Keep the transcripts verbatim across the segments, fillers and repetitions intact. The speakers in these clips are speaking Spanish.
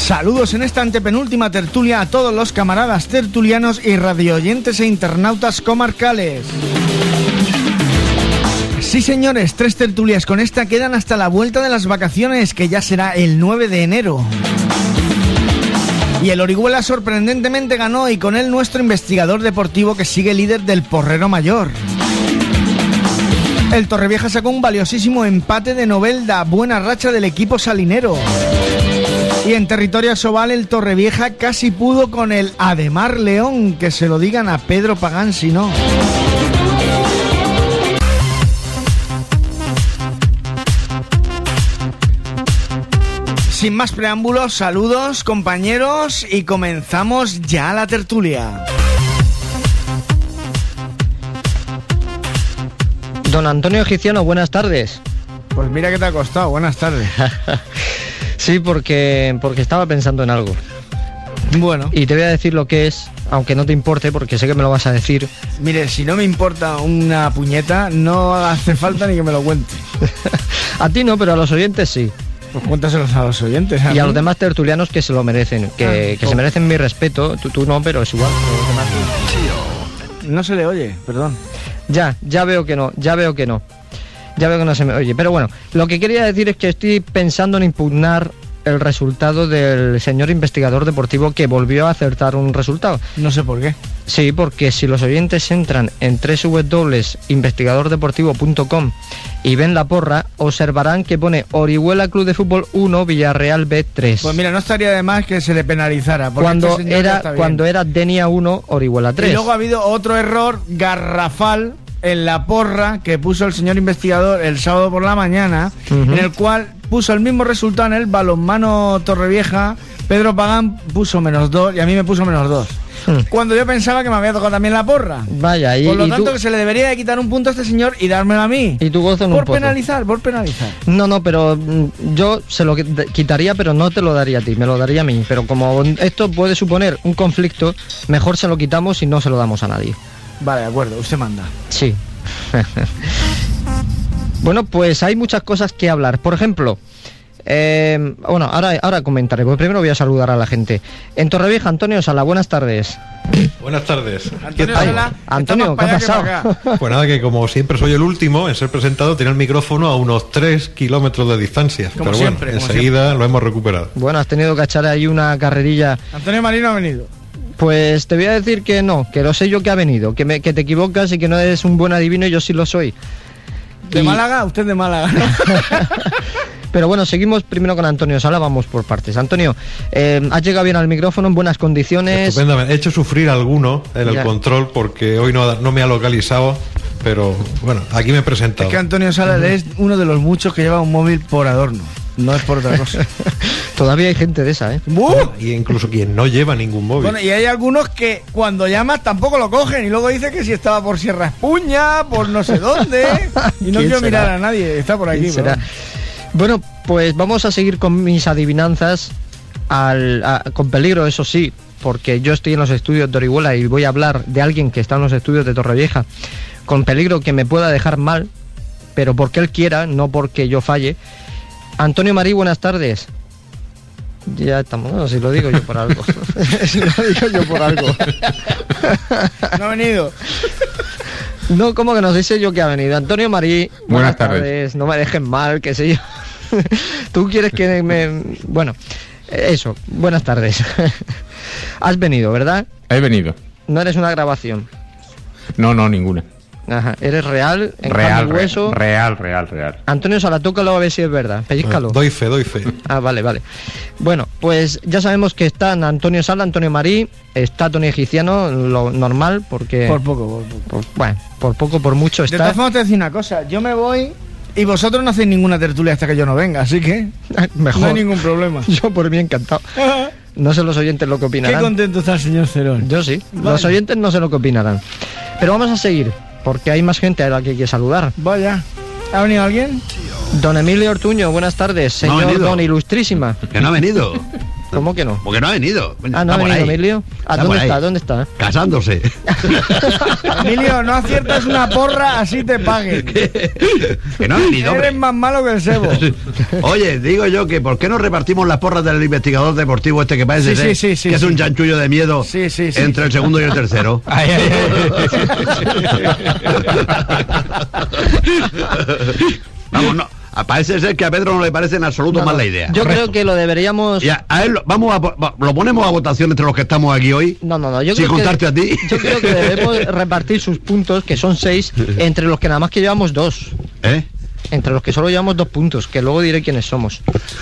Saludos en esta antepenúltima tertulia a todos los camaradas tertulianos y radioyentes e internautas comarcales. Sí, señores, tres tertulias con esta quedan hasta la vuelta de las vacaciones, que ya será el nueve de enero. Y el Orihuela sorprendentemente ganó, y con él nuestro investigador deportivo, que sigue líder del Porrero Mayor. El Torrevieja sacó un valiosísimo empate de Novelda, buena racha del equipo salinero. Y en territorio asobal el Torrevieja casi pudo con el Ademar León, que se lo digan a Pedro Pagán si no. Sin más preámbulos, saludos compañeros y comenzamos ya la tertulia. Don Antonio Egiciano, buenas tardes. Pues mira que te ha costado, buenas tardes. Sí, porque, porque estaba pensando en algo. Bueno. Y te voy a decir lo que es, aunque no te importe, porque sé que me lo vas a decir. Mire, si no me importa una puñeta, no hace falta ni que me lo cuente. A ti no, pero a los oyentes sí. Pues cuéntaselos a los oyentes. ¿A y mí? A los demás tertulianos que se lo merecen, que, ah, que oh. se merecen mi respeto. Tú, tú no, pero es igual. No se le oye, perdón. Ya, ya veo que no, ya veo que no. Ya veo que no se me oye. Pero bueno, lo que quería decir es que estoy pensando en impugnar el resultado del señor investigador deportivo, que volvió a acertar un resultado. No sé por qué. Sí, porque si los oyentes entran en doble u doble u doble u punto investigador deportivo punto com y ven la porra, observarán que pone Orihuela Club de Fútbol uno, Villarreal B tres. Pues mira, no estaría de más que se le penalizara. Cuando este era cuando era Denia uno, Orihuela tres. Y luego ha habido otro error garrafal en la porra que puso el señor investigador el sábado por la mañana, uh-huh. en el cual puso el mismo resultado en el balonmano Torrevieja. Pedro Pagán puso menos dos y a mí me puso menos dos. Hmm. Cuando yo pensaba que me había tocado también la porra. Vaya, y por lo y tanto tú... que se le debería de quitar un punto a este señor y dármelo a mí. Y tú gozo en por un pozo. penalizar, por penalizar. No, no, pero mm, yo se lo quitaría, pero no te lo daría a ti, me lo daría a mí. Pero como esto puede suponer un conflicto, mejor se lo quitamos y no se lo damos a nadie. Vale, de acuerdo, usted manda. Sí. Bueno, pues hay muchas cosas que hablar. Por ejemplo, eh, bueno, ahora, ahora comentaré, porque primero voy a saludar a la gente. En Torrevieja, Antonio Sala, buenas tardes. Buenas tardes. Antonio, Sala, Antonio, ¿qué ha pasado? Pues nada, que como siempre soy el último en ser presentado, tiene el micrófono a unos tres kilómetros de distancia. Como Pero siempre, bueno, como enseguida siempre. Lo hemos recuperado. Bueno, has tenido que echar ahí una carrerilla. Antonio Marino ha venido. Pues te voy a decir que no, que lo sé yo que ha venido, que, me, que te equivocas y que no eres un buen adivino, y yo sí lo soy. ¿De y... Málaga? Usted de Málaga, ¿no? Pero bueno, seguimos primero con Antonio Sala, vamos por partes. Antonio, eh, has llegado bien al micrófono, en buenas condiciones. Estupendamente. He hecho sufrir a alguno en el ya. control porque hoy no, no me ha localizado, pero bueno, aquí me he presentado. Es que Antonio Sala uh-huh. es uno de los muchos que lleva un móvil por adorno, no es por otra cosa. Todavía hay gente de esa, ¿eh? Bueno, y incluso quien no lleva ningún móvil. Bueno, y hay algunos que cuando llamas tampoco lo cogen y luego dice que si estaba por Sierra Espuña, por no sé dónde, y no quiero será? mirar a nadie, está por aquí. Será? Bueno, pues vamos a seguir con mis adivinanzas al, a, con peligro, eso sí, porque yo estoy en los estudios de Orihuela y voy a hablar de alguien que está en los estudios de Torrevieja, con peligro que me pueda dejar mal, pero porque él quiera, no porque yo falle. Antonio Marí, buenas tardes. Ya estamos, no, si lo digo yo por algo. Si lo digo yo por algo. No ha venido. No, ¿cómo que no sé yo que ha venido? Antonio Marí, buenas, buenas tardes. tardes. No me dejen mal, que sé yo. Tú quieres que me... Bueno, eso, buenas tardes. Has venido, ¿verdad? He venido. ¿No eres una grabación? No, no, ninguna. Ajá, ¿eres real? En real, carne y hueso? real, real, real. Antonio Sala, tócalo a ver si es verdad. Pellízcalo. Doy fe, doy fe. Ah, vale, vale. Bueno, pues ya sabemos que están Antonio Sala, Antonio Marí, está Tony Egiciano, lo normal, porque... Por poco, por poco. Por, bueno, por poco, por mucho está... De todas formas te voy a decir una cosa, yo me voy y vosotros no hacéis ninguna tertulia hasta que yo no venga, así que... Mejor. No hay ningún problema. Yo por mí encantado. No sé los oyentes lo que opinarán. Qué contento está el señor Cerón. Yo sí. Vale. Los oyentes no sé lo que opinarán. Pero vamos a seguir, porque hay más gente a la que hay que saludar. Vaya. ¿Ha venido alguien? Don Emilio Ortuño, buenas tardes. Señor no Don Ilustrísima. Que no ha venido. ¿Cómo que no? Porque no ha venido. Ah, ¿no ha venido Emilio? ¿A dónde está? ¿Dónde está? Casándose. Emilio, no aciertas una porra, así te paguen. Que no ha venido, hombre. Eres más malo que el sebo. Oye, digo yo que ¿por qué no repartimos las porras del investigador deportivo este que parece Sí, ser, sí, sí, sí, que es sí. un chanchullo de miedo Sí, sí, sí. entre el segundo y el tercero? Ay, ay, Vamos, no. Parece ser que a Pedro no le parece en absoluto No, mal no. la idea. Yo Correcto. creo que lo deberíamos... Y a, a él lo- vamos a, po- lo ponemos a votación entre los que estamos aquí hoy. No, no, no. Yo Sin creo contarte que, a ti. Yo creo que debemos repartir sus puntos, que son seis, entre los que nada más que llevamos dos. ¿Eh? Entre los que solo llevamos dos puntos, que luego diré quiénes somos.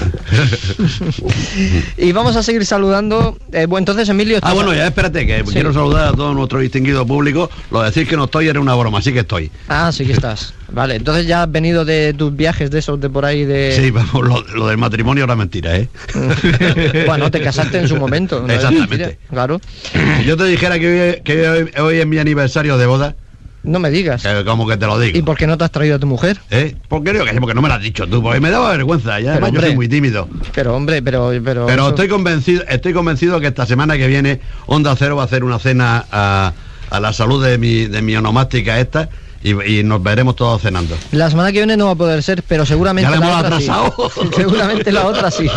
Y vamos a seguir saludando. Eh, bueno, entonces, Emilio... Ah, bueno, ya espérate, que Sí. quiero saludar a todo nuestro distinguido público. Lo de decir que no estoy era una broma, sí que estoy. Ah, sí que estás. Vale, entonces ya has venido de tus viajes de esos de por ahí de... Sí, vamos, lo, lo del matrimonio era mentira, ¿eh? Bueno, te casaste en su momento. ¿no? Exactamente. Claro. Si yo te dijera que hoy, que hoy, hoy es mi aniversario de boda, No me digas. eh, como que te lo digo. ¿Y por qué no te has traído a tu mujer? ¿Eh? ¿Por qué no? Que- Porque no me lo has dicho tú, porque me daba vergüenza ya, Pero, yo hombre, soy muy tímido. Pero, hombre, pero... Pero, Pero eso- estoy convencido, estoy convencido que esta semana que viene Onda Cero va a hacer una cena a, a la salud de mi, de mi onomástica esta y, y nos veremos todos cenando. La semana que viene no va a poder ser, pero seguramente ¿Ya la hemos otra atrasado? sí. Seguramente la otra sí.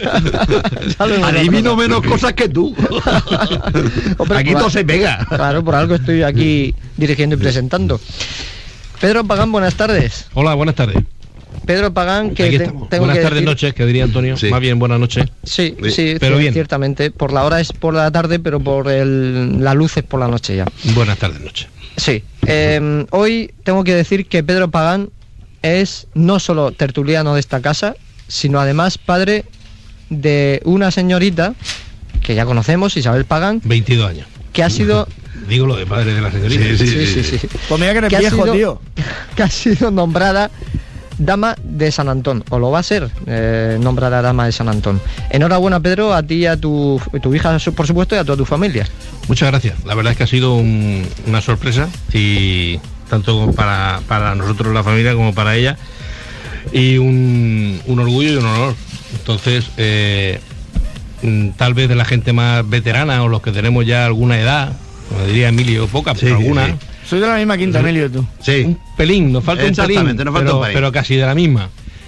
Ya lo hemos Adivino atrasado. menos cosas que tú. Hombre, Aquí por todo al- se pega. Claro, por algo estoy aquí dirigiendo y presentando. Pedro Pagán, buenas tardes. Hola, buenas tardes. Pedro Pagán, que Aquí te- estamos. tengo Buenas que tardes, decir- noches, que diría Antonio. Sí. Más bien, buenas noches. Sí, Sí, sí, pero cier- bien. ciertamente. Por la hora es por la tarde, pero por el, la luz es por la noche ya. Buenas tardes, noches. Sí. Eh, hoy tengo que decir que Pedro Pagán es no solo tertuliano de esta casa, sino además padre de una señorita que ya conocemos, Isabel Pagán, veintidós años. que ha sido... Digo lo de padre de la señorita. Sí, Sí, sí, sí. Pues mira que eres Que ha viejo, sido- tío. que ha sido nombrada Dama de San Antón, o lo va a ser eh, nombrada Dama de San Antón. Enhorabuena, Pedro, a ti y a tu, tu hija, su- por supuesto, y a toda tu familia. Muchas gracias. La verdad es que ha sido un- una sorpresa y tanto para, para nosotros la familia como para ella y un, un orgullo y un honor. Entonces, eh, mm, tal vez de la gente más veterana o los que tenemos ya alguna edad, como diría Emilio, poca, pero Sí, alguna. sí. Soy de la misma quinta, Emilio, tú. Sí. Un pelín, nos falta un pelín, Exactamente, nos falta pero, un pelín. pero casi de la misma.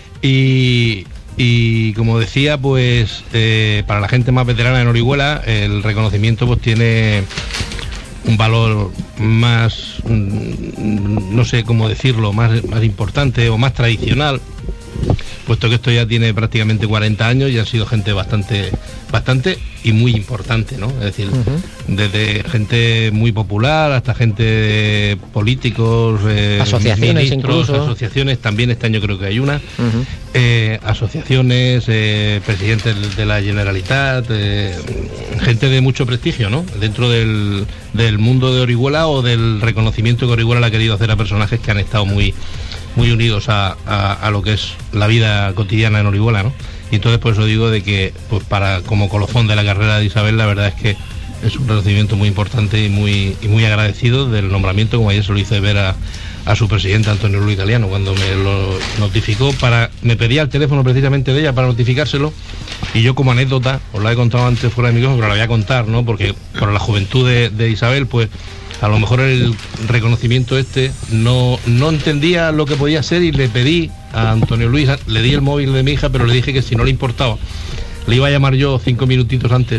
Y, y como decía, pues eh, para la gente más veterana en Orihuela, el reconocimiento pues tiene un valor más, mm, no sé cómo decirlo, más, más importante o más tradicional, puesto que esto ya tiene prácticamente cuarenta años y han sido gente bastante bastante y muy importante, ¿no? Es decir, desde gente muy popular hasta gente de políticos, eh, Asociaciones ministros, incluso. asociaciones, también este año creo que hay una, Ujú. eh, asociaciones, eh, presidentes de la Generalitat, eh, gente de mucho prestigio, ¿no? Dentro del, del mundo de Orihuela o del reconocimiento que Orihuela le ha querido hacer a personajes que han estado muy muy unidos a, a, a lo que es la vida cotidiana en Orihuela, ¿no? Y entonces por eso digo de que pues para como colofón de la carrera de Isabel, la verdad es que es un reconocimiento muy importante y muy y muy agradecido del nombramiento, como ayer se lo hice ver a, a su presidente Antonio Luis Italiano cuando me lo notificó, para me pedía el teléfono precisamente de ella para notificárselo, y yo como anécdota, os la he contado antes fuera de mi micrófono, pero la voy a contar, ¿no? Porque por la juventud de, de Isabel, pues a lo mejor el reconocimiento este no, no entendía lo que podía ser y le pedí a Antonio Luis, le di el móvil de mi hija, pero le dije que si no le importaba, le iba a llamar yo cinco minutitos antes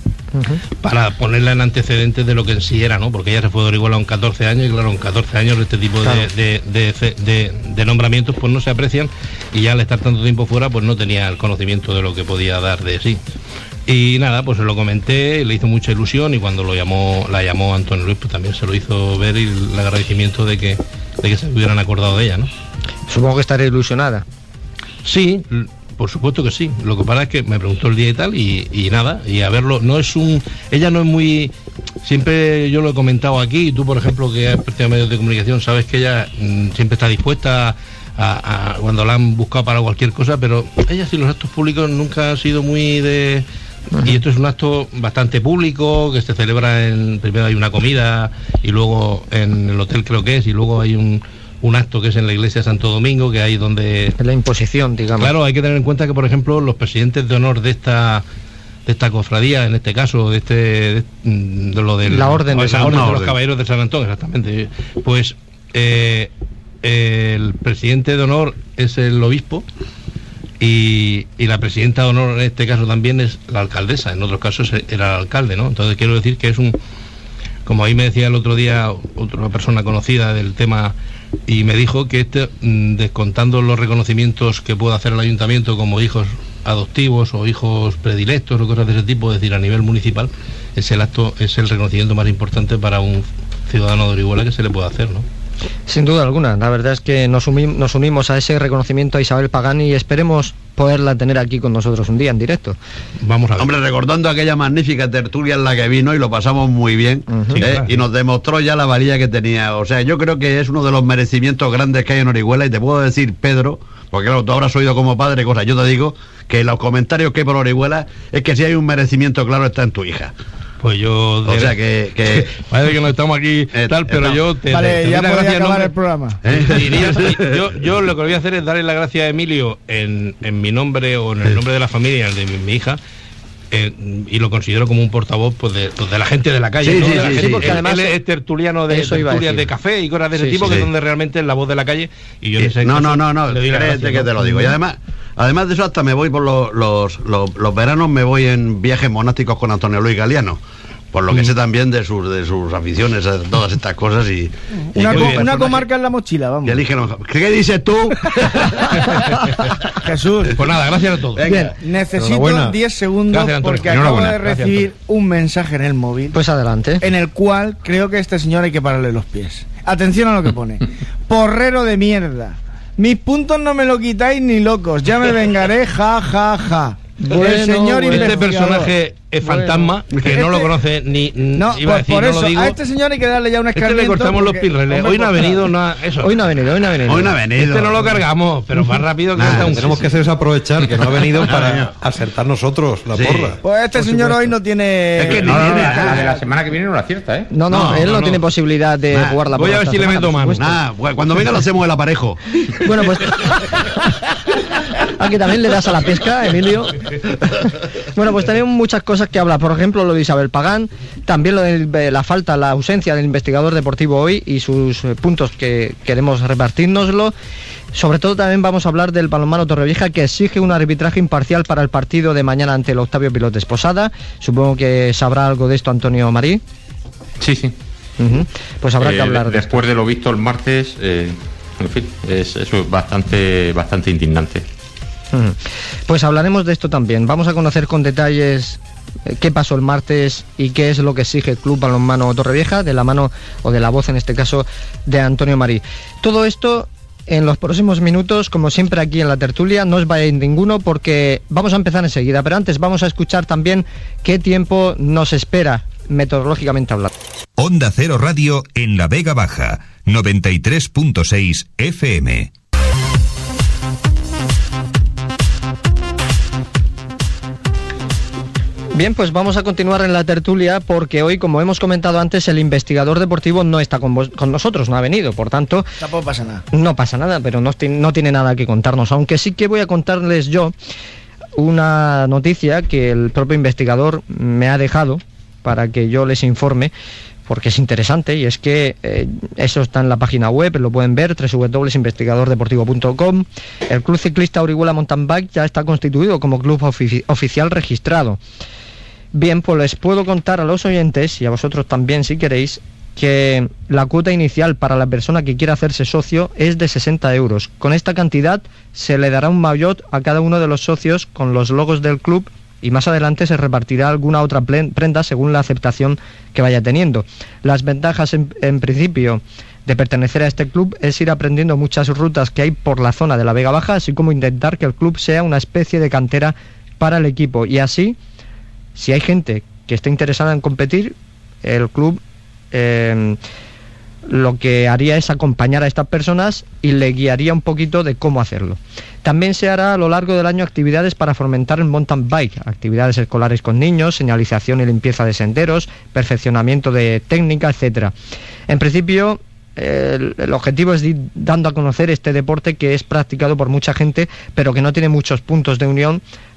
para ponerla en antecedentes de lo que en sí era, ¿no? Porque ella se fue de Orihuela con catorce años y claro, en catorce años este tipo de, Claro. de, de, de- de nombramientos pues no se aprecian, y ya al estar tanto tiempo fuera pues no tenía el conocimiento de lo que podía dar de sí. Y nada, pues se lo comenté, le hizo mucha ilusión, y cuando lo llamó, la llamó Antonio Luis, pues también se lo hizo ver, y el agradecimiento de que, de que se hubieran acordado de ella, ¿no? Supongo que estaré ilusionada. Sí, l- por supuesto que sí. Lo que pasa es que me preguntó el día y tal, y, y nada, y a verlo, no es un... Ella no es muy... Siempre yo lo he comentado aquí, y tú, por ejemplo, que has pertenecido a medios de comunicación, sabes que ella mm, siempre está dispuesta a, a- cuando la han buscado para cualquier cosa, pero ella sí, los actos públicos nunca han sido muy de... Y esto es un acto bastante público, que se celebra en... Primero hay una comida, y luego en el hotel creo que es, y luego hay un... un acto que es en la iglesia de Santo Domingo, que hay donde... Es la imposición, digamos. Claro, hay que tener en cuenta que, por ejemplo, los presidentes de honor de esta de esta cofradía, en este caso, de este de, de lo del la orden de, la San orden de Antón. los caballeros de San Antón, exactamente. Pues eh, el presidente de honor es el obispo y, y la presidenta de honor en este caso también es la alcaldesa, en otros casos era el alcalde, ¿no? Entonces quiero decir que es un, como ahí me decía el otro día otra persona conocida del tema, y me dijo que este, descontando los reconocimientos que puede hacer el ayuntamiento como hijos adoptivos o hijos predilectos o cosas de ese tipo, es decir, a nivel municipal, es el acto, es el reconocimiento más importante para un ciudadano de Orihuela que se le puede hacer, ¿no? Sin duda alguna, la verdad es que nos, uni- nos unimos a ese reconocimiento a Isabel Pagán y esperemos poderla tener aquí con nosotros un día en directo. Vamos a ver. Hombre, recordando aquella magnífica tertulia en la que vino y lo pasamos muy bien, Uh-huh. ¿eh? claro. Y nos demostró ya la valía que tenía. O sea, yo creo que es uno de los merecimientos grandes que hay en Orihuela, y te puedo decir, Pedro, porque claro, tú ahora has oído como padre cosas, yo te digo que los comentarios que hay por Orihuela es que si hay un merecimiento claro está en tu hija. Pues yo... O sea que... que Parece que no estamos aquí Eh, tal, pero estamos. yo... Te, Vale, te- te ya doy la podría gracia en acabar nombre- el programa. ¿eh? Diría- yo, yo lo que voy a hacer es darle la gracia a Emilio en, en mi nombre o en el nombre de la familia, el de mi, mi hija, eh, y lo considero como un portavoz pues de, pues de la gente de la calle, Sí, ¿no? sí, De la sí, gente- sí, porque él- además- él es tertuliano de Eso iba a tertulias decir. de café y cosas de ese Sí, tipo, sí, que sí. es donde realmente es la voz de la calle, y yo en ese No, caso no, no, no, le doy la créete gracia, que ¿no? te lo digo. Y además, además de eso, hasta me voy por los, los, los, los veranos, me voy en viajes monásticos con Antonio Luis Galiano. Por lo que sé también de sus de sus aficiones, a todas estas cosas. Y, y Una, que- co- personaje- una comarca en la mochila, vamos. y eligen- ¿Qué dices tú? Jesús. Pues nada, gracias a todos. Venga. Bien, necesito Enhorabuena. diez segundos Gracias, Antonio. porque acabo Enhorabuena. de Gracias, recibir un mensaje en el móvil Pues adelante. en el cual creo que a este señor hay que pararle los pies. Atención a lo que pone. Porrero de mierda. Mis puntos no me lo quitáis ni locos. Ya me vengaré, ja, ja, ja. Bueno, el señor bueno. Este investigador. personaje es Bueno. fantasma, que Este- no lo conoce ni... No, iba a por, decir, por no eso, lo digo. a este señor hay que darle ya un Este le escarmiento. cortamos los porque- pirreles. hombre, Hoy no ha por venido favor. nada... Eso. Hoy no ha venido, hoy no ha venido. Hoy no ha venido. Este no lo cargamos, pero más rápido que Nah, está un... Tenemos que hacer es aprovechar que no ha venido No, para no. acertar nosotros la Sí. porra. Pues este señor hoy no tiene... Es que No, no, no, tiene- la, la de la semana que viene no la acierta, ¿eh? No, no, No, él no, no, no. tiene posibilidad de Nah, jugar la voy a porra ver esta si le semana, meto por mano. supuesto. Nah, pues cuando venga lo hacemos el aparejo. Bueno, pues aquí también le das a la pesca, Emilio. Bueno, pues tenemos muchas cosas que hablar. Por ejemplo, lo de Isabel Pagán, también lo de la falta, la ausencia del investigador deportivo hoy y sus eh, puntos que queremos repartirnoslo. Sobre todo también vamos a hablar del balonmano Torrevieja, que exige un arbitraje imparcial para el partido de mañana ante el Octavio Pilot de Esposada. Supongo que sabrá algo de esto Antonio Marí. Sí, sí. Ujú. Pues habrá Eh, que hablar de esto. Después de lo visto el martes, eh, en fin, es, eso es bastante, bastante indignante. Ujú. Pues hablaremos de esto también. Vamos a conocer con detalles eh, qué pasó el martes y qué es lo que exige el Club Balonmano Torrevieja, de la mano o de la voz en este caso de Antonio Marí. Todo esto en los próximos minutos, como siempre aquí en la tertulia. No os vayáis ninguno porque vamos a empezar enseguida, pero antes vamos a escuchar también qué tiempo nos espera meteorológicamente hablando. Onda Cero Radio en La Vega Baja, noventa y tres punto seis F M. Bien, pues vamos a continuar en la tertulia porque hoy, como hemos comentado antes, el investigador deportivo no está con, vos- con nosotros, no ha venido, por tanto, Tampoco pasa nada. no pasa nada, pero no, ti- no tiene nada que contarnos, aunque sí que voy a contarles yo una noticia que el propio investigador me ha dejado para que yo les informe, porque es interesante, y es que eh, eso está en la página web, lo pueden ver, doble u doble u doble u punto investigador deportivo punto com. El Club Ciclista Orihuela Mountain Bike ya está constituido como club ofici- oficial registrado. Bien, pues les puedo contar a los oyentes, y a vosotros también si queréis, que la cuota inicial para la persona que quiera hacerse socio es de sesenta euros. Con esta cantidad se le dará un maillot a cada uno de los socios con los logos del club y más adelante se repartirá alguna otra plen- prenda según la aceptación que vaya teniendo. Las ventajas en, en principio de pertenecer a este club es ir aprendiendo muchas rutas que hay por la zona de la Vega Baja, así como intentar que el club sea una especie de cantera para el equipo, y así, si hay gente que esté interesada en competir, el club eh, lo que haría es acompañar a estas personas y le guiaría un poquito de cómo hacerlo. También se hará a lo largo del año actividades para fomentar el mountain bike, actividades escolares con niños, señalización y limpieza de senderos, perfeccionamiento de técnica, etcétera. En principio, el, el objetivo es ir dando a conocer este deporte que es practicado por mucha gente, pero que no tiene muchos puntos de unión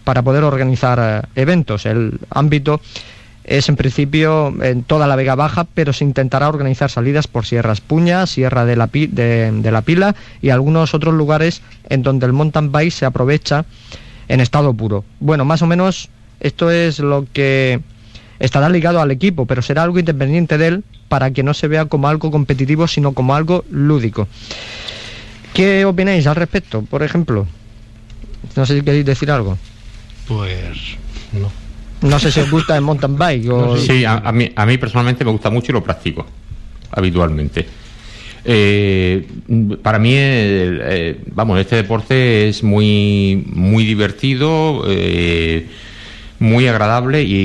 para poder organizar eh, eventos. El ámbito es en principio en toda la Vega Baja, pero se intentará organizar salidas por Sierra Espuña, Sierra de la, Pi- de, de la Pila y algunos otros lugares en donde el mountain bike se aprovecha en estado puro. Bueno, más o menos esto es lo que estará ligado al equipo, pero será algo independiente de él para que no se vea como algo competitivo, sino como algo lúdico. ¿Qué opináis al respecto, por ejemplo? No sé si queréis decir algo. Pues no. No sé si os gusta el mountain bike o... Sí, a, a, mí, a mí personalmente me gusta mucho y lo practico habitualmente. Eh, para mí, eh, eh, vamos, este deporte es muy, muy divertido, eh, muy agradable y,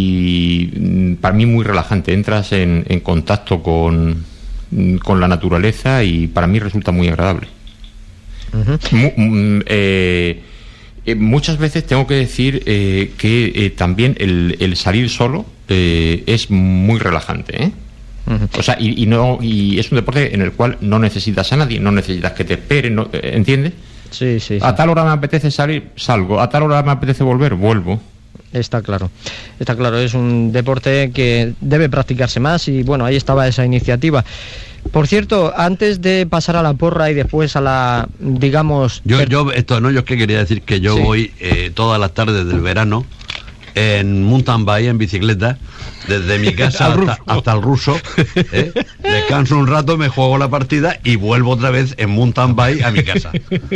y para mí muy relajante. Entras en, en contacto con, con la naturaleza y para mí resulta muy agradable. Uh-huh. Mu, mm, eh, Eh, muchas veces tengo que decir eh, que eh, también el, el salir solo eh, es muy relajante, ¿eh? Uh-huh. O sea, y, y no y es un deporte en el cual no necesitas a nadie, no necesitas que te esperen, no, ¿entiendes? Sí, sí, sí. A tal hora me apetece salir, salgo. A tal hora me apetece volver, vuelvo. Está claro, está claro, es un deporte que debe practicarse más y bueno, ahí estaba esa iniciativa. Por cierto, antes de pasar a la porra y después a la, digamos... Yo, yo esto no, yo es que quería decir que yo sí. voy eh, todas las tardes del verano en mountain bike, en bicicleta, desde mi casa hasta, hasta el ruso, ¿eh? Descanso un rato, me juego la partida y vuelvo otra vez en mountain bike a mi casa.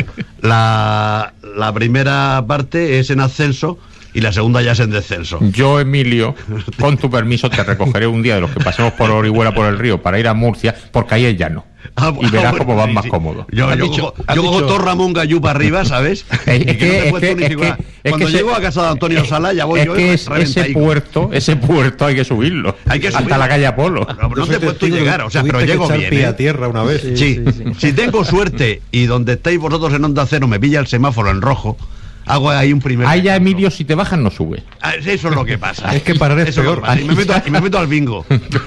La, la primera parte es en ascenso y la segunda ya es en descenso. Yo, Emilio, con tu permiso, te recogeré un día de los que pasemos por Orihuela por el río para ir a Murcia, porque ahí es llano. Ah, y verás bueno, cómo vas sí, más sí. cómodo. Yo, yo dicho, cojo, yo cojo todo Ramón Gallú para arriba, ¿sabes? Es, es que, es que, es que, Cuando es llego que a casa de Antonio Sala, ya voy es yo. Que es, ese puerto, ese puerto hay que subirlo. Hay que subirlo. Hasta la calle Apolo. No, no te puedes llegar, o sea, pero llego bien. Pie ¿eh? a tierra una vez. Sí, sí, sí, sí. Si tengo suerte y donde estáis vosotros en Onda Cero me pilla el semáforo en rojo, hago ahí un primer... Ahí ya, Emilio, si te bajan no sube. Ah, eso es lo que pasa. Es que parar es peor. Y me, meto, y me meto al bingo.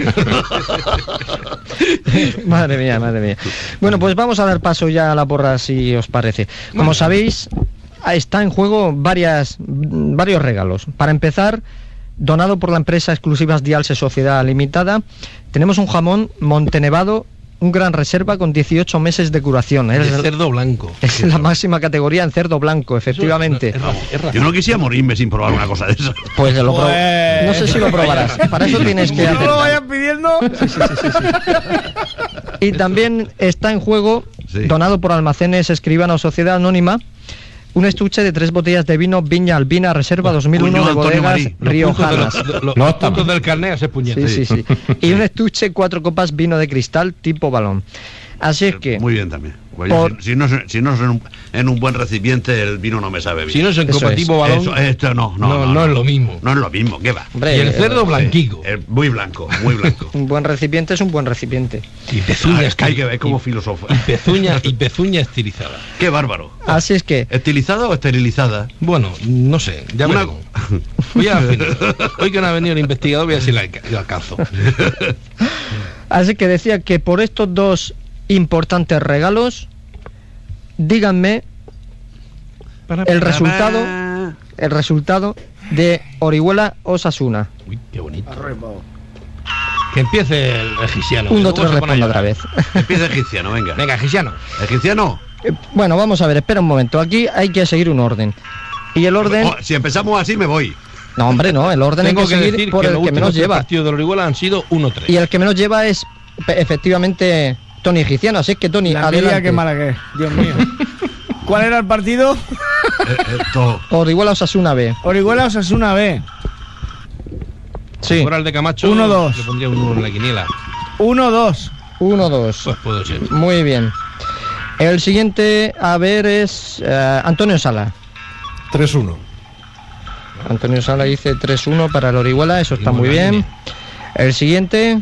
Madre mía, madre mía. Bueno, pues vamos a dar paso ya a la porra, si os parece. Como sabéis, está en juego varias, varios regalos. Para empezar, donado por la empresa Exclusivas Dialse Sociedad Limitada, tenemos un jamón Montenevado, un gran reserva con dieciocho meses de curación. Es el cerdo blanco. Es la máxima categoría en cerdo blanco, efectivamente. Es, es, es Yo no quisiera morirme sin probar una cosa de eso. Pues lo pro... no sé si lo probarás. Para eso tienes que hacer. ¿No lo vayas pidiendo? Sí, sí, sí, sí, sí. Y también está en juego, sí. donado por Almacenes Escribano Sociedad Anónima, un estuche de tres botellas de vino Viña Albina Reserva dos mil uno de bodegas riojanas. Los, los, los puntos del carnet a ese puñete. Sí, sí, sí. Y un estuche, cuatro copas vino de cristal tipo balón. Así es que... Muy bien también. Pues por... si, si no, si no es en un, en un buen recipiente, el vino no me sabe bien. Si no es en copa es. tipo balón... Eso, esto no, no, no, no, no, no es lo mismo. No es lo mismo, ¿qué va? Hombre, y el cerdo eh, blanquico. Eh, muy blanco, muy blanco. Un buen recipiente es un buen recipiente. Y pezuña... Ah, es que hay que ver como filósofo. Y pezuña, y pezuña estilizada. ¡Qué bárbaro! Así es que... ¿Estilizada o esterilizada? Bueno, no sé, ya Una... veremos. Voy a Hoy que no ha venido el investigador voy a ver si lo alcanzo. Así que decía que por estos dos importantes regalos, díganme el resultado el resultado de Orihuela Osasuna. Uy, qué bonito. Que empiece el egipciano. Un, dos, tres, responde otra vez. Empieza egipciano, venga. Venga, egipciano. ¿Egipciano? Eh, bueno, vamos a ver, espera un momento. Aquí hay que seguir un orden. Y el orden... Oh, si empezamos así me voy. No, hombre, no, el orden Tengo hay que, que seguir decir por que el los que menos lleva. Los partidos de Orihuela han sido uno tres. Y el que menos lleva es efectivamente Tony Egipciano, así es que Tony, la adelante. Qué mala que es, Dios mío. ¿Cuál era el partido? Esto... Orihuela Osasuna B. Orihuela Osasuna B. Sí. Si fuera el de Camacho, uno dos. Le pondría un uno en la quiniela. uno dos. uno dos. Pues puede ser. Muy bien. El siguiente, a ver, es uh, Antonio Sala. tres uno. Antonio Sala dice tres uno para el Orihuela, eso está muy bien. El siguiente,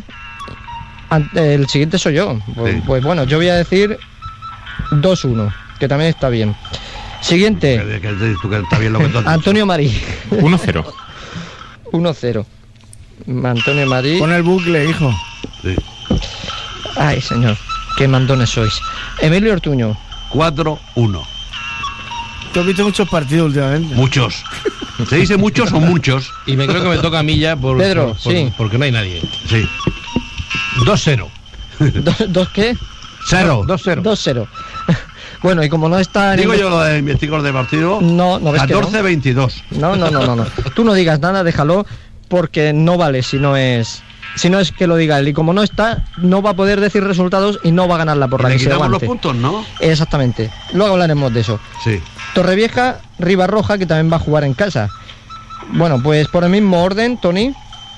el siguiente soy yo. Pues, sí. pues bueno, yo voy a decir dos uno, que también está bien. Siguiente, que, que, que, que está bien lo que Antonio Marí. uno cero. uno cero. Antonio Marí. Pon el bucle, hijo. Sí. Ay, señor, qué mandones sois. Emilio Ortuño. cuatro uno. Tú has visto muchos partidos últimamente. Muchos. ¿Se dice muchos o muchos? Y me creo que me toca a mí ya por, Pedro, por- por- sí. porque no hay nadie. Sí. dos cero. ¿Dos, dos qué? Cero. dos cero. dos cero. Bueno, y como no está... en Digo el- yo lo de investigador de partido. No, no ves que no. catorce veintidós. No, no, no, no, no. Tú no digas nada, déjalo, porque no vale si no es... Si no es que lo diga él. Y como no está, no va a poder decir resultados y no va a ganar la porra. Le que se quitamos los aguante. puntos, ¿no? Exactamente. Luego hablaremos de eso. Sí. Torrevieja, Ribarroja, que también va a jugar en casa. Bueno, pues por el mismo orden, Tony,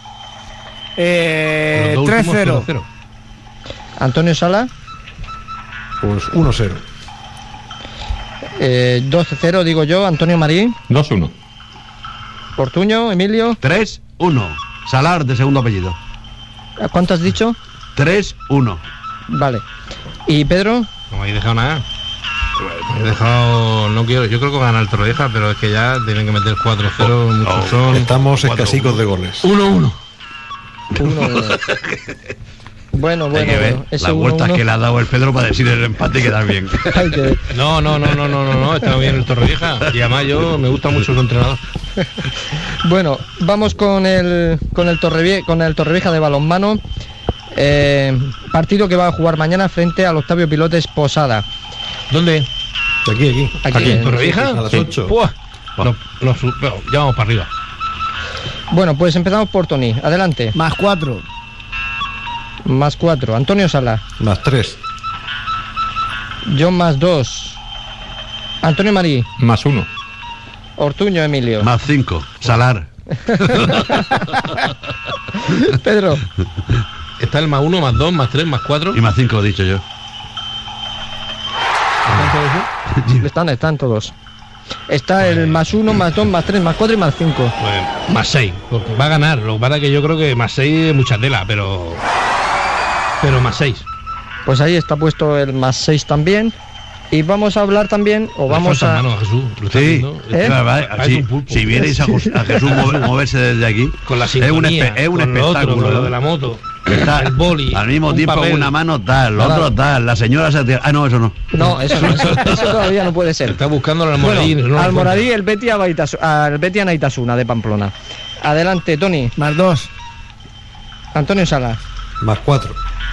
Eh, Los dos tres últimos, cero. cero. Antonio Sala, Pues uno cero. eh, dos cero, digo yo, Antonio Marí, dos uno. Portuño, Emilio. tres uno. Salar de segundo apellido. ¿Cuánto has dicho? tres uno. Vale. ¿Y Pedro? No me habéis dejado nada. Me he dejado. No quiero. Yo creo que gana el Torrevieja, pero es que ya tienen que meter cuatro cero. Muchos oh, son. Estamos cuatro, escasicos uno. de goles. uno uno. Uno, uno. Bueno, bueno, Hay que ver bueno. Ese las uno, vueltas uno. que le ha dado el Pedro para decir el empate y quedar bien. Hay que ver. No, no, no, no, no, no, no. Está bien el Torrevieja. Y además yo me gusta mucho su entrenador. Bueno, vamos con el con el Torrevie con el Torrevieja de balonmano. Eh, partido que va a jugar mañana frente al Octavio Pilotes Posada. ¿Dónde? Aquí, aquí. Aquí, ¿Aquí en en- Torrevieja? A las Sí. ocho. Buah. Nos- nos- bueno, ya vamos para arriba. Bueno, pues empezamos por Tony. Adelante. Más cuatro. Más cuatro. Antonio Sala. Más tres. John más dos. Antonio Marí. Más uno. Ortuño Emilio. Más cinco. Salar. Pedro. Está el más uno, más dos, más tres, más cuatro. Y más cinco, he dicho yo. Están, están todos. Está el más uno, más dos, más tres, más cuatro y más cinco. Pues más seis. Porque va a ganar. Lo que pasa es que yo creo que más seis es mucha tela, pero. Pero más seis. Pues ahí está puesto el más seis también. Y vamos a hablar también, o vamos a... Mano a Jesús, ¿lo estás Sí, viendo? ¿Eh? Claro, vale, Parece si, un pulpo. si vierais a, Jos- a Jesús move- moverse desde aquí, Con la es un, sintonía, espe- es un con lo otro, espectáculo. con lo ¿no? de la moto, Está el boli, al mismo un tiempo papel. una mano tal, lo Nada. otro tal, la señora se tira- ah no, eso no. No, eso no, eso, eso todavía no puede ser. Está buscando al Bueno, Almoradí. no lo Almoradí, el Betis a Baitasu- al Betis a Naitasuna de Pamplona. Adelante, Tony. Más dos. Antonio Sala. Más cuatro.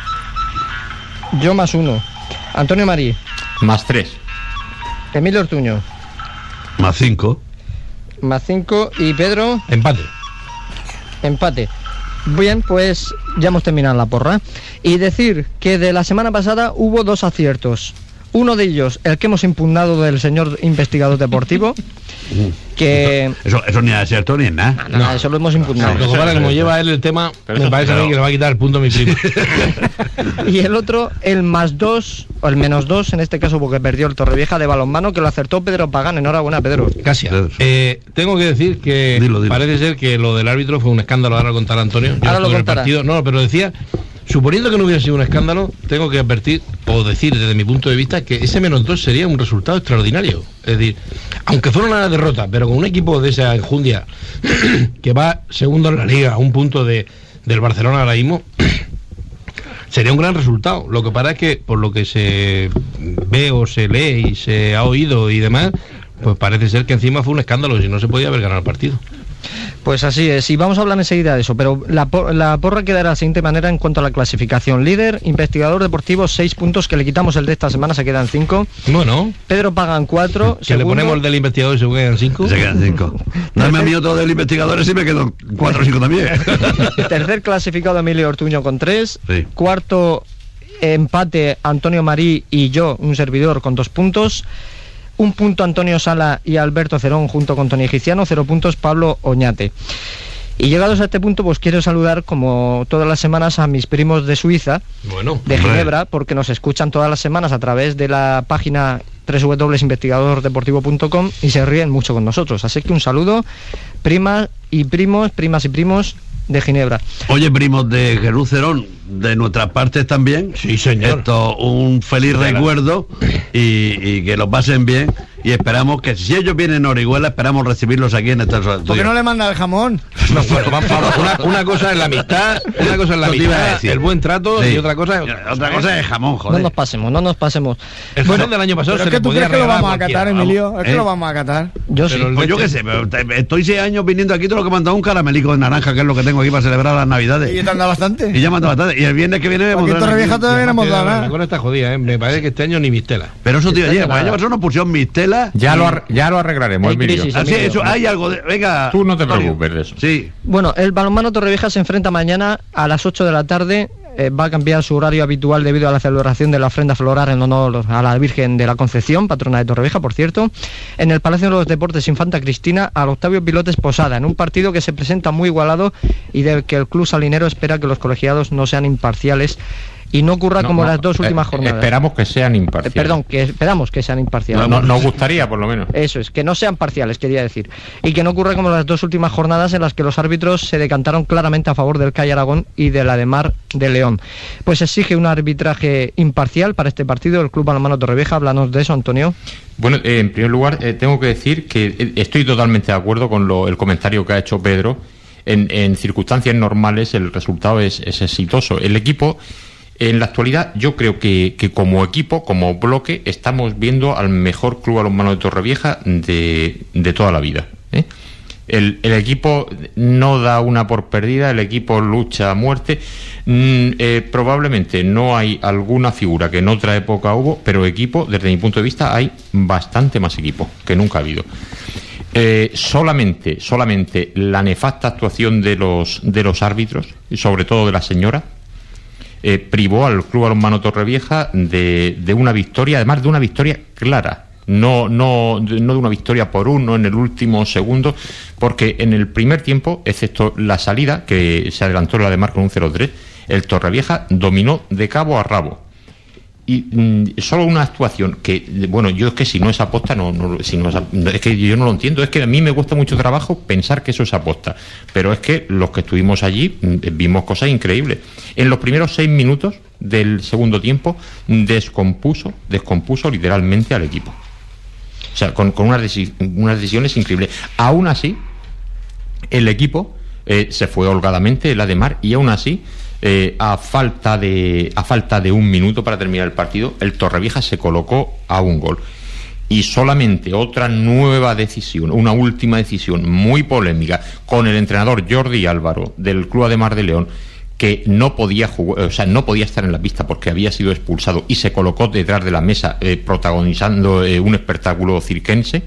Yo más uno. Antonio Marí. Más tres. Emilio Ortuño. Más cinco. Más cinco. Y Pedro. encuentra. Empate. Empate. Bien, pues ya hemos terminado la porra. Y decir que de la semana pasada hubo dos aciertos. Uno de ellos, el que hemos impugnado del señor investigador deportivo, que... Eso, eso ni es cierto ni es nada. No, no, eso lo hemos impugnado. Lo que pasa es que como lleva él el tema, Pero me eso- parece a mí pero- que le va a quitar el punto a mi primo. Y el otro, el más dos, o el menos dos, en este caso porque perdió el Torrevieja de balonmano, que lo acertó Pedro Pagán. Enhorabuena, Pedro. Casi. Eh, tengo que decir que Dilo, dilo. parece ser que lo del árbitro fue un escándalo. Ahora lo contará Antonio. Yo Ahora lo estuve en el contará. partido. No, pero decía, suponiendo que no hubiera sido un escándalo, tengo que advertir o decir desde mi punto de vista que ese menos dos sería un resultado extraordinario. Es decir, aunque fuera una derrota, pero con un equipo de esa enjundia que va segundo en la liga, a un punto de, del Barcelona ahora mismo, sería un gran resultado. Lo que pasa es que por lo que se ve o se lee y se ha oído y demás, pues parece ser que encima fue un escándalo, si no se podía haber ganado el partido. Pues así es, y vamos a hablar enseguida de eso, pero la, por- la porra quedará de la siguiente manera en cuanto a la clasificación. Líder, investigador deportivo, seis puntos, que le quitamos el de esta semana, se quedan cinco. Bueno, Pedro Pagan cuatro. que le ponemos el del investigador y se quedan cinco. Se quedan cinco. Dame a mí otro del investigador y me quedo cuatro o cinco también. Tercer clasificado Emilio Ortuño con tres. Sí. Cuarto empate Antonio Marí y yo, un servidor, con dos puntos. Un punto Antonio Sala y Alberto Cerón junto con Tony Egiciano, cero puntos Pablo Oñate. Y llegados a este punto, pues quiero saludar, como todas las semanas, a mis primos de Suiza, Bueno, de Hombre. Ginebra, porque nos escuchan todas las semanas a través de la página doble u doble u doble u punto investigador deportivo punto com y se ríen mucho con nosotros. Así que un saludo, primas y primos, primas y primos de Ginebra. Oye, primos de Jesús Cerón, de nuestras partes también. Sí, señor. Esto, un feliz De la- recuerdo y, y que lo pasen bien. y esperamos que si ellos vienen a Orihuela, esperamos recibirlos aquí en estos estudios. ¿Por qué no le manda el jamón? No, bueno, vamos, vamos, una, una cosa es la amistad, una cosa es la Eso te iba a amistad, decir. el buen trato, Sí. y otra cosa es Otra cosa es jamón, No joder. nos pasemos, no nos pasemos. el jamón del año pasado. ¿Pero Se es que le tú podía crees que lo regalar vamos a catar, cualquiera, Emilio? vamos. ¿Es que ¿eh? lo vamos a catar? Yo sí. Pero el Pues yo leche- qué sé, pero te- estoy seis años viniendo aquí, todo lo que me han dado un caramelico de naranja, que es lo que tengo aquí para celebrar las navidades. ¿Y te anda bastante? Y ya me han dado bastante. Y el viernes que viene me Aquí en pondrán Torrevieja aquí. todavía no hemos dado La nada. cosa está jodida, ¿eh? Me parece que este año ni mistela. Pero eso, tío, Está oye, nada. pues el año pasado nos pusieron mistela. Ya y- lo, ar- ya lo arreglaremos, Hay Emilio. crisis. Así, Emilio. eso, hay algo de... Venga. Tú no te Antonio. preocupes de eso. Sí. Bueno, el balonmano Torrevieja se enfrenta mañana a las ocho de la tarde. Eh, va a cambiar su horario habitual debido a la celebración de la ofrenda floral en honor a la Virgen de la Concepción, patrona de Torrevieja, por cierto, en el Palacio de los Deportes Infanta Cristina, al Octavio Pilotes Posada, en un partido que se presenta muy igualado y del que el club salinero espera que los colegiados no sean imparciales y no ocurra No, como no, las dos eh, últimas jornadas. Esperamos que sean Eh, imparciales. perdón, que esperamos que sean imparciales. No, no- nos gustaría, por lo menos. Eso es, que no sean parciales, quería decir. Y que no ocurra como las dos últimas jornadas en las que los árbitros se decantaron claramente a favor del C A I Aragón y de la de Mar de León. Pues exige un arbitraje imparcial para este partido el Club Balonmano Torrevieja. Háblanos de eso, Antonio. Bueno, eh, en primer lugar, eh, tengo que decir que eh, estoy totalmente de acuerdo con lo- el comentario que ha hecho Pedro. En, en circunstancias normales el resultado es, es exitoso. El equipo, en la actualidad, yo creo que, que como equipo, como bloque, estamos viendo al mejor club balonmano de Torrevieja de, de toda la vida, ¿eh? El, el equipo no da una por perdida, el equipo lucha a muerte. Mm, eh, probablemente no hay alguna figura que en otra época hubo, pero equipo, desde mi punto de vista, hay bastante más equipo que nunca ha habido. Eh, solamente, solamente la nefasta actuación de los, de los árbitros, y sobre todo de la señora, eh, privó al Club Balonmano Torrevieja de, de una victoria, además de una victoria clara. No, no, no de una victoria por uno en el último segundo, porque en el primer tiempo, excepto la salida, que se adelantó la de Mar con un cero tres, el Torrevieja dominó de cabo a rabo. Y mm, solo una actuación que, bueno, yo es que si no es aposta, no, no, si no es, es que yo no lo entiendo. Es que a mí me cuesta mucho trabajo pensar que eso es aposta, pero es que los que estuvimos allí mm, vimos cosas increíbles. En los primeros seis minutos del segundo tiempo descompuso, descompuso literalmente al equipo. O sea, con, con unas, deci- unas decisiones increíbles. Aún así, el equipo eh, se fue holgadamente, la de Mar, y aún así, eh, a falta de a falta de un minuto para terminar el partido, el Torrevieja se colocó a un gol. Y solamente otra nueva decisión, una última decisión muy polémica, con el entrenador Jordi Álvaro del Club de Mar de León, que no podía jugar, o sea, no podía estar en la pista porque había sido expulsado y se colocó detrás de la mesa eh, protagonizando eh, un espectáculo cirquense,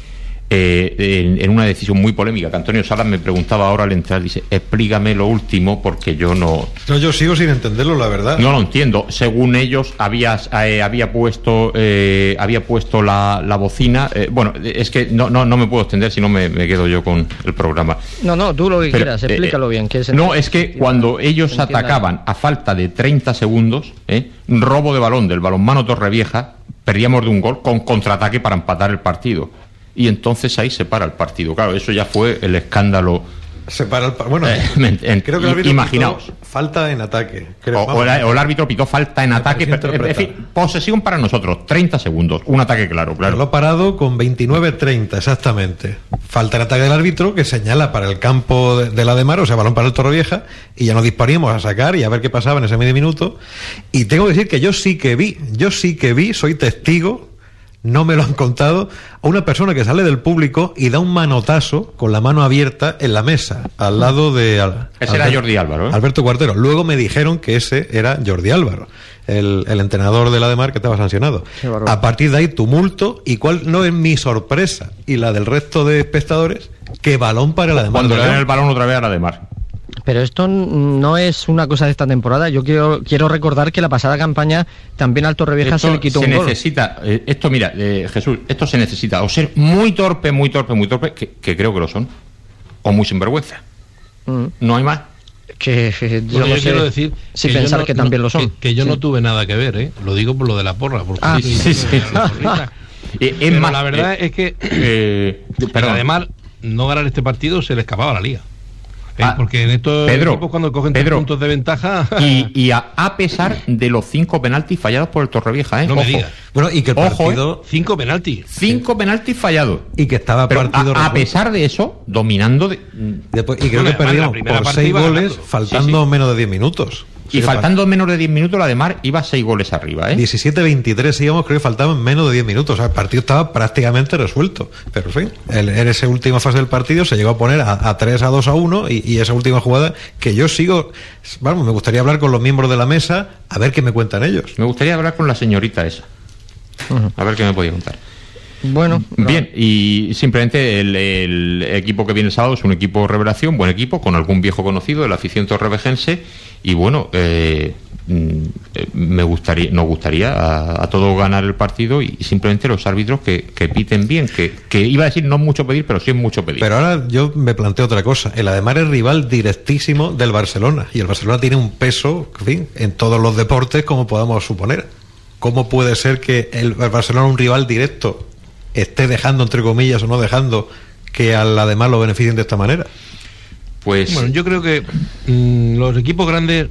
eh, en, en una decisión muy polémica, que Antonio Salas me preguntaba ahora al entrar, dice, explícame lo último porque yo no... No, yo sigo sin entenderlo, la verdad. No lo entiendo. Según ellos, había, eh, había puesto eh, había puesto la, la bocina. Eh, bueno, es que no, no, no me puedo extender, si no me, me quedo yo con el programa. No, no, tú lo que Pero, quieras, eh, explícalo bien. Que es No, es que cuando ellos se entienda. atacaban a falta de treinta segundos, ¿eh? robo de balón del balonmano Torrevieja, perdíamos de un gol con contraataque para empatar el partido. Y entonces ahí se para el partido. Claro, eso ya fue el escándalo. Se para el pa- bueno, Eh, en- creo que el árbitro imaginaos. pitó falta en ataque. Creo, O, vamos. o el, o el árbitro pitó falta en Me ataque. pareció pero, en interpretar. fin, posesión para nosotros, treinta segundos, un ataque claro, claro. Lo ha parado con veintinueve treinta, exactamente. Falta en ataque del árbitro que señala para el campo de, de la de Mar, o sea, balón para el Torrevieja, y ya nos disparíamos a sacar y a ver qué pasaba en ese medio minuto. Y tengo que decir que yo sí que vi, yo sí que vi, soy testigo, no me lo han contado, a una persona que sale del público y da un manotazo con la mano abierta en la mesa, al lado de... Al, Ese era Jordi Álvaro, ¿eh? Alberto Cuartero. Luego me dijeron que ese era Jordi Álvaro, el, el entrenador de la de Mar que estaba sancionado. Qué bárbaro. A partir de ahí, tumulto, y cuál no es mi sorpresa y la del resto de espectadores, que balón para la de Mar. Cuando de le dan León. el balón otra vez a la de Mar. Pero esto no es una cosa de esta temporada. Yo quiero quiero recordar que la pasada campaña también al Torrevieja se le quitó se un gol. necesita, eh, esto mira, eh, Jesús, esto se necesita o ser muy torpe, muy torpe, muy torpe, que, que creo que lo son, o muy sinvergüenza. Mm. No hay más. Que eh, yo Bueno, no yo sé quiero decir si que yo pensar no- que también no- lo son. Que, que yo Sí. no tuve nada que ver, ¿eh? Lo digo por lo de la porra. Porque Ah, sí, sí, sí. la porrita. Eh, es Pero más, la verdad eh, es que eh, pero perdón. además no ganar este partido se le escapaba a la liga. Eh, Ah, porque en estos Pedro, equipos cuando cogen tres Pedro, puntos de ventaja... Y, y a, a pesar de los cinco penaltis fallados por el Torrevieja, ¿eh? No me Ojo. digas. Bueno, y que el Ojo, partido... Cinco penaltis. Cinco penaltis fallados. Y que estaba Pero partido a, a resuelto. pesar de eso, dominando de- Después- y creo Bueno, que además, la perdimos primera por parte seis iba goles, ganando. faltando Sí, sí. menos de diez minutos. y Sí, faltando menos de diez minutos, la de Mar iba seis goles arriba, ¿eh? diecisiete veintitrés íbamos, creo que faltaban menos de diez minutos. O sea, el partido estaba prácticamente resuelto. Pero en fin, el- en esa última fase del partido se llegó a poner a, a tres a dos a uno y, y esa última jugada que yo sigo, vamos, me gustaría hablar con los miembros de la mesa a ver qué me cuentan ellos. Me gustaría hablar con la señorita esa. A ver qué me podía contar. Bueno, Bien, y simplemente el, el equipo que viene el sábado es un equipo revelación, buen equipo, con algún viejo conocido de la afición torrevejense. Y bueno, eh, mm, eh, me gustaría, nos gustaría a, a todos ganar el partido y simplemente los árbitros que, que piten bien, que, que iba a decir no mucho pedir, pero sí es mucho pedir. Pero ahora yo me planteo otra cosa. El Ademar es rival directísimo del Barcelona y el Barcelona tiene un peso, en fin, en todos los deportes como podamos suponer. ¿Cómo puede ser que el, el Barcelona, un rival directo, esté dejando, entre comillas, o no dejando que al Ademar lo beneficien de esta manera? Pues Bueno, yo creo que mm, los equipos grandes,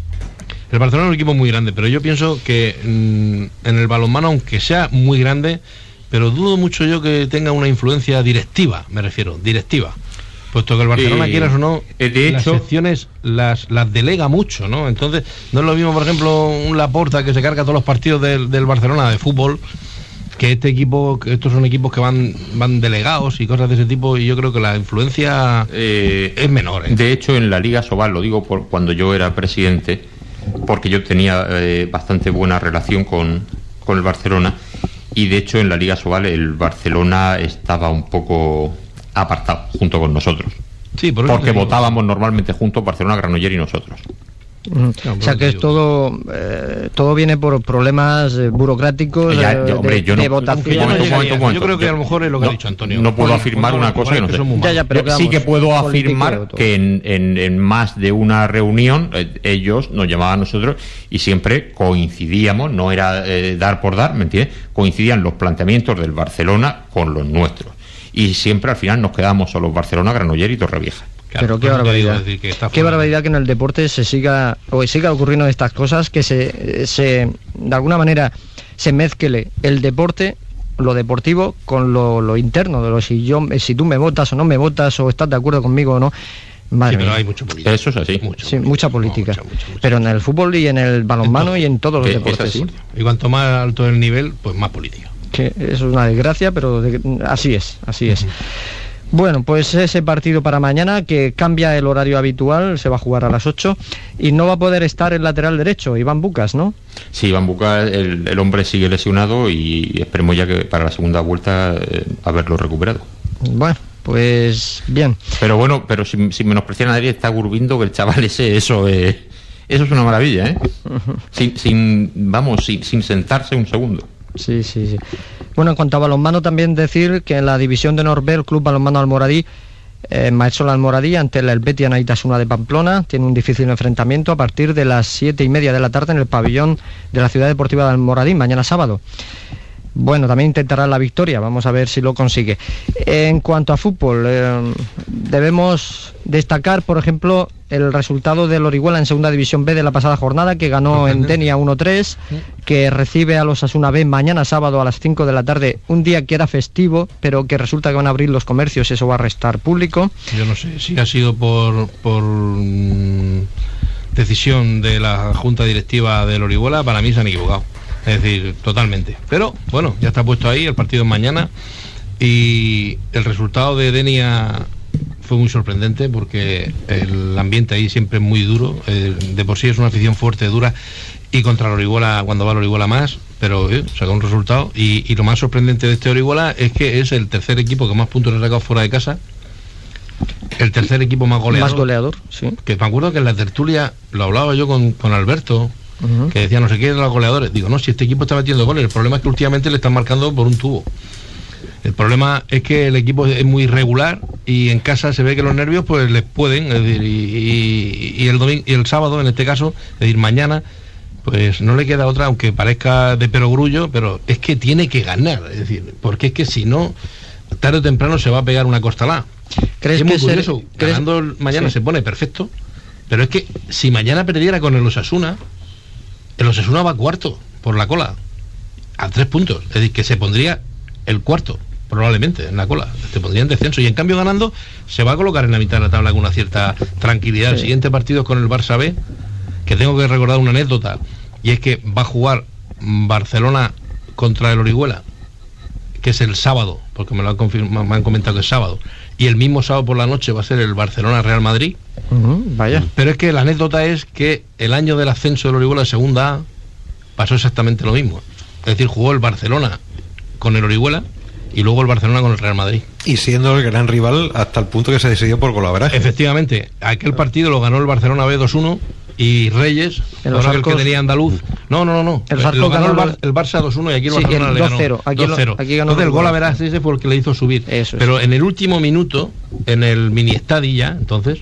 el Barcelona es un equipo muy grande, pero yo pienso que mm, en el balonmano, aunque sea muy grande, pero dudo mucho yo que tenga una influencia directiva, me refiero, directiva. Puesto que el Barcelona, Eh, quieras o no, eh, de las hecho- secciones las, las delega mucho, ¿no? Entonces, no es lo mismo, por ejemplo, un Laporta que se carga todos los partidos del, del Barcelona de fútbol, que este equipo, que estos son equipos que van van delegados y cosas de ese tipo, y yo creo que la influencia Eh, es menor, ¿eh? De hecho, en la Liga Sobal, lo digo por cuando yo era presidente, porque yo tenía eh, bastante buena relación con, con el Barcelona, y de hecho en la Liga Sobal el Barcelona estaba un poco apartado junto con nosotros, Sí, por eso porque te digo. votábamos normalmente juntos Barcelona, Granollers y nosotros. mm, No, o sea que es digo. todo, eh, todo viene por problemas eh, burocráticos, Ya, eh, yo, hombre, de, yo no- de Que votación. yo no Momento, llegaría momento, a eso. momento. Yo creo que Yo- a lo mejor es lo que no, ha dicho Antonio. no puedo Pon- afirmar pon- una pon- cosa que no eso sé. es muy Ya, malo. ya, pero Yo que sí vamos, que puedo político afirmar todo. que en, en- en más de una reunión eh, ellos nos llamaban a nosotros y siempre coincidíamos, no era eh, dar por dar, ¿me entiendes? Coincidían los planteamientos del Barcelona con los nuestros. Y siempre al final nos quedábamos solo Barcelona, Granollers y Torrevieja. Claro, Pero qué por eso te digo, barbaridad. es decir, que está Qué fuera. barbaridad que en el deporte se siga o siga ocurriendo estas cosas, que se, se de alguna manera se mezcle el deporte, lo deportivo, con lo, lo interno, de lo si yo si tú me votas o no me votas o estás de acuerdo conmigo o no. Madre Sí, pero mía. hay mucho política. Eso es así. Mucho Sí, mucha política. Mucha, mucha, mucha. Pero en el fútbol y en el balonmano y en todos los Es- es deportes. así. Y cuanto más alto el nivel, pues más política. Que eso es una desgracia, pero de- así es, así es. Bueno, pues ese partido para mañana, que cambia el horario habitual, se va a jugar a las ocho y no va a poder estar el lateral derecho, Iván Bucas, ¿no? Sí, Iván Bucas, el, el hombre sigue lesionado y esperemos ya que para la segunda vuelta eh, haberlo recuperado. Bueno, pues bien. Pero bueno, pero sin, sin menospreciar a nadie, está Gurbindo, que el chaval ese, eso es, eso es una maravilla, ¿eh? Sin, sin vamos, sin, sin sentarse un segundo. Sí, sí, sí. Bueno, en cuanto a balonmano, también decir que en la división de Norbert, el Club Balonmano Almoradí, eh, Maesola Almoradí, ante el Helvetia Naitasuna de Pamplona, tiene un difícil enfrentamiento a partir de las siete y media de la tarde en el pabellón de la Ciudad Deportiva de Almoradí, mañana sábado. Bueno, también intentará la victoria, vamos a ver si lo consigue. En cuanto a fútbol, eh, debemos destacar, por ejemplo, el resultado del Orihuela en Segunda División B de la pasada jornada, que ganó en Denia uno tres, que recibe a los Asuna B mañana sábado a las cinco de la tarde, un día que era festivo, pero que resulta que van a abrir los comercios y eso va a restar público. Yo no sé si ha sido por, por mm, decisión de la Junta Directiva del Orihuela, para mí se han equivocado. Es decir, totalmente. Pero bueno, ya está puesto ahí, el partido es mañana y el resultado de Denia fue muy sorprendente porque el ambiente ahí siempre es muy duro. Eh, de por sí es una afición fuerte, dura, y contra el Orihuela, cuando va el Orihuela más, pero eh, sacó un resultado. Y, y lo más sorprendente de este Orihuela es que es el tercer equipo que más puntos ha sacado fuera de casa, el tercer equipo más goleador. Más goleador, sí. Que me acuerdo que en la tertulia lo hablaba yo con, con Alberto, Ujú. que decía no sé qué de los goleadores. Digo, no, si este equipo está metiendo goles, el problema es que últimamente le están marcando por un tubo. El problema es que el equipo es muy irregular y en casa se ve que los nervios pues les pueden, es decir, y, y- y el domingo, y el sábado en este caso, es decir, mañana, pues no le queda otra, aunque parezca de perogrullo, pero es que tiene que ganar, es decir, porque es que si no, tarde o temprano se va a pegar una costalá. ¿Crees es muy que ser- curioso, crees- ganando el- mañana sí. se pone perfecto, pero es que si mañana perdiera con el Osasuna, el Osasuna va cuarto por la cola, a tres puntos, es decir, que se pondría el cuarto, probablemente, en la cola, se pondría en descenso, y en cambio ganando, se va a colocar en la mitad de la tabla con una cierta tranquilidad. Sí. El siguiente partido es con el Barça B, que tengo que recordar una anécdota, y es que va a jugar Barcelona contra el Orihuela, que es el sábado, porque me lo han confirmado, me han comentado que es sábado, y el mismo sábado por la noche va a ser el Barcelona-Real Madrid. Ujú, vaya. Pero es que la anécdota es que el año del ascenso del Orihuela de Segunda A pasó exactamente lo mismo. Es decir, jugó el Barcelona con el Orihuela y luego el Barcelona con el Real Madrid. Y siendo el gran rival hasta el punto que se decidió por golaveraje. Efectivamente, aquel partido lo ganó el Barcelona B dos uno y Reyes, En los ahora el que Arcos- tenía andaluz. No, no, no, no. En los Arcos Lo ganó el, ganó Bar- el Barça dos uno y aquí el Sí, Barcelona el le ganó dos cero. Aquí lo- dos cero. aquí ganó Entonces el el gol a Barça. verás ese fue el que le hizo subir. Eso es. Pero en el último minuto, en el mini estadio ya, entonces,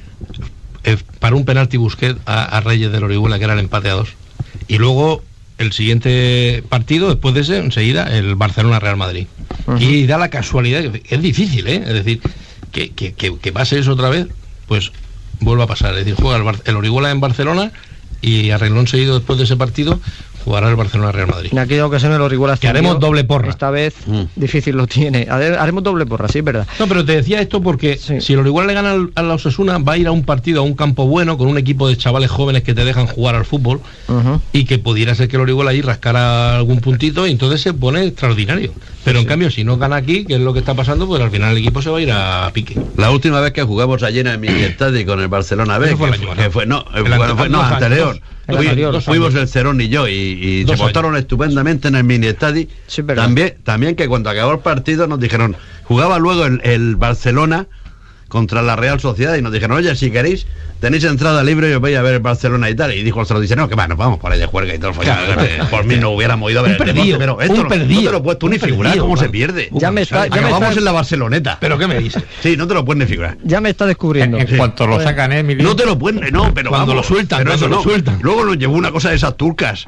eh, para un penalti Busquets a, a Reyes del Orihuela, que era el empate a dos. Y luego el siguiente partido, después de ese, enseguida, el Barcelona-Real Madrid. Ujú. Y da la casualidad, que es difícil, ¿eh? Es decir, que, que, que, que pase eso otra vez, pues vuelva a pasar. Es decir, juega el, Bar- el Orihuela en Barcelona y a renglón seguido después de ese partido jugará el Barcelona-Real Madrid. En aquella ocasión el Orihuela Que haremos ascendió. doble porra. Esta vez Mm. difícil lo tiene. Hare- Haremos doble porra, sí, es verdad. No, pero te decía esto porque Sí. si el Orihuela le gana al, a la Osasuna, va a ir a un partido, a un campo bueno, con un equipo de chavales jóvenes que te dejan jugar al fútbol, Ujú. y que pudiera ser que el Orihuela ahí rascara algún puntito y entonces se pone extraordinario. Pero en cambio, si no gana aquí, que es lo que está pasando, pues al final el equipo se va a ir a pique. La última vez que jugamos allí en el mini estadio con el Barcelona B, Eso fue el que año fue, pasado. que fue- no, eh, El bueno, ante- fue- no, dos años, anterior. dos- el Fui- anterior, dos fuimos años. el Cerón y yo y, y Dos se portaron años. estupendamente en el mini estadio. Sí, verdad. También, también que cuando acabó el partido nos dijeron, jugaba luego el, el Barcelona contra la Real Sociedad y nos dijeron, oye, si queréis, tenéis entrada libre y os vais a ver el Barcelona y tal. Y dijo el Cerón, dice, no, que va, nos vamos por ahí de juerga y todo. Claro, Claro, por mí no hubiéramos ido a ver Un el deporte, perdido, pero esto un no, perdido, no te lo puedes tú un ni figurar perdido, cómo se Juan. pierde. Ya me está- ya me Acabamos está- en la Barceloneta. ¿Pero qué me dices? Sí, no te lo puedes ni figurar. Ya me está descubriendo. En, en cuanto lo sacan, ¿eh, Emilio? No te lo pueden, no, pero Cuando vamos, lo sueltan, pero cuando eso lo no. sueltan. Luego nos llevó una cosa de esas turcas.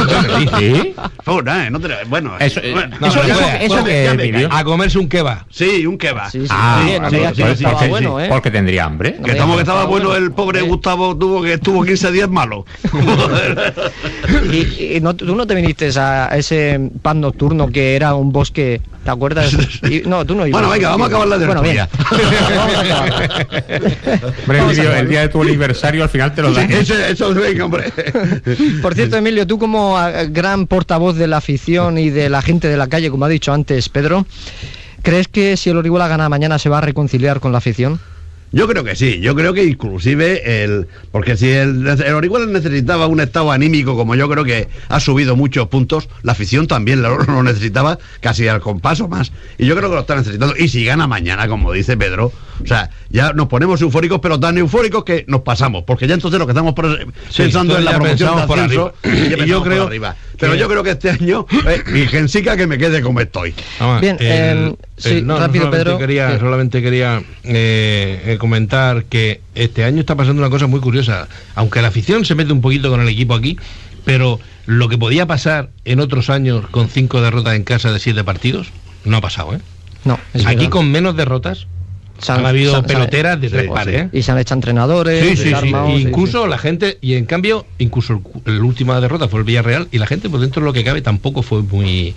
¿Sí? Fue nada, no te lo- bueno, Eso, eh, bueno, no, eso, no, eso, no, eso no, que, ya me Emilio. A comerse un kebab. sí, un kebab. Sí, sí, Ah, sí, no sí, me digas que no sí, estaba sí, bueno, sí, ¿eh? porque tendría hambre. Que estamos que estaba Estaba bueno bueno. el pobre Sí. Gustavo tuvo que estuvo quince días malo. Y, y no, tú no te viniste a ese pub nocturno que era un bosque, ¿te acuerdas? Y- no, tú no ibas. Bueno, venga, vamos a acabar la Bueno, bien. tertulia. Vamos a acabar. Hombre, Vamos a Emilio, acabar. el día de tu aniversario al final te lo dan. Eso, eso, venga, hombre. Por cierto, Emilio, tú como ah, gran portavoz de la afición y de la gente de la calle, como ha dicho antes Pedro, ¿crees que si el Orihuela gana mañana se va a reconciliar con la afición? Yo creo que sí, yo creo que inclusive el... Porque si el, el Orihuela necesitaba un estado anímico, como yo creo que ha subido muchos puntos, la afición también lo, lo necesitaba casi al compás o más. Y yo creo que lo está necesitando. Y si gana mañana, como dice Pedro, o sea, ya nos ponemos eufóricos, pero tan eufóricos que nos pasamos. Porque ya entonces lo que estamos por- Sí, pensando entonces en la ya promoción de pensamos por ascenso, arriba. ya Y yo pensamos por creo arriba. Pero que- yo creo que este año, eh, Virgencica, que me quede como estoy. Vamos, Bien, eh, sí, no, no, rápido, solamente Pedro, Quería, que- Solamente quería eh, eh, comentar que este año está pasando una cosa muy curiosa. Aunque la afición se mete un poquito con el equipo aquí, pero lo que podía pasar en otros años con cinco derrotas en casa de siete partidos, no ha pasado, ¿eh? No, es Aquí verdad. con menos derrotas Se han habido se se peloteras de sí, tres sí. pares, ¿eh? Y se han hecho entrenadores, Sí, sí, sí. armados, sí, Incluso la gente, y en cambio, incluso el, cu- la última derrota fue el Villarreal, y la gente, pues dentro de lo que cabe, tampoco fue muy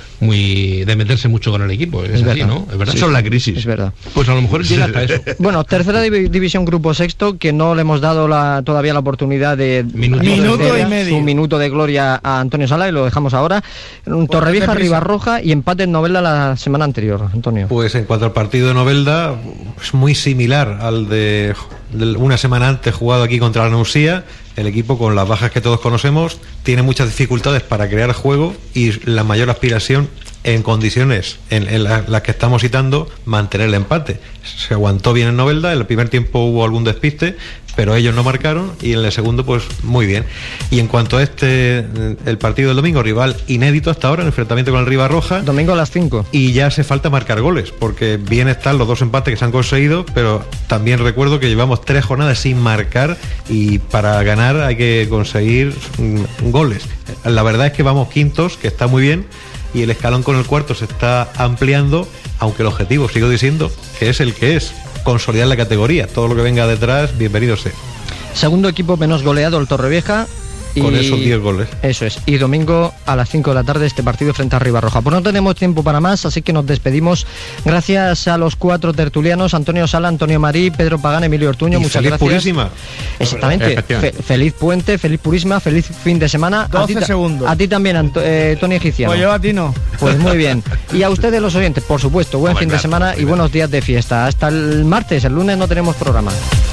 muy de meterse mucho con el equipo. Es, Es así, verdad. ¿no? Es verdad. Eso es la sí, crisis. es verdad. Pues a lo mejor llega hasta eso. Bueno, tercera divi- división, grupo sexto, que no le hemos dado la, todavía la oportunidad de Minuto. de Minuto hacer y medio. su minuto de gloria a Antonio Sala, y lo dejamos ahora. Un Torrevieja, deprisa. Ribarroja y empate en Novelda la semana anterior, Antonio. Pues en cuanto al partido de Novelda, es muy similar al de, de una semana antes jugado aquí contra la Nucía. El equipo, con las bajas que todos conocemos, tiene muchas dificultades para crear juego y la mayor aspiración en condiciones en, en la- las que estamos citando, mantener el empate. Se aguantó bien en Novelda, en el primer tiempo hubo algún despiste, pero ellos no marcaron, y en el segundo pues muy bien. Y en cuanto a este, eh, el partido del domingo, rival inédito hasta ahora, en enfrentamiento con el Ribarroja, Domingo a las cinco. y ya hace falta marcar goles, porque bien están los dos empates que se han conseguido, pero también recuerdo que llevamos tres jornadas sin marcar, y para ganar hay que conseguir mm, goles. La verdad es que vamos quintos, que está muy bien, y el escalón con el cuarto se está ampliando, aunque el objetivo, sigo diciendo, que es el que es, consolidar la categoría. Todo lo que venga detrás, bienvenido sea. Segundo equipo menos goleado, el Torrevieja. Con y esos diez goles. Eso es. Y domingo a las cinco de la tarde este partido frente a Ribarroja. Pues no tenemos tiempo para más, así que nos despedimos. Gracias a los cuatro tertulianos, Antonio Sala, Antonio Marí, Pedro Pagán, Emilio Ortuño. Y muchas feliz gracias. Purísima. Exactamente. Fe, feliz puente, feliz Purísima, feliz fin de semana. doce a ti, segundos. A ti también, Anto, eh, Tony Egiciano. Pues yo a ti no. Pues muy bien. Y a ustedes los oyentes, por supuesto, buen Hombre, fin de claro, semana y buenos días de fiesta. Hasta el martes, el lunes no tenemos programa.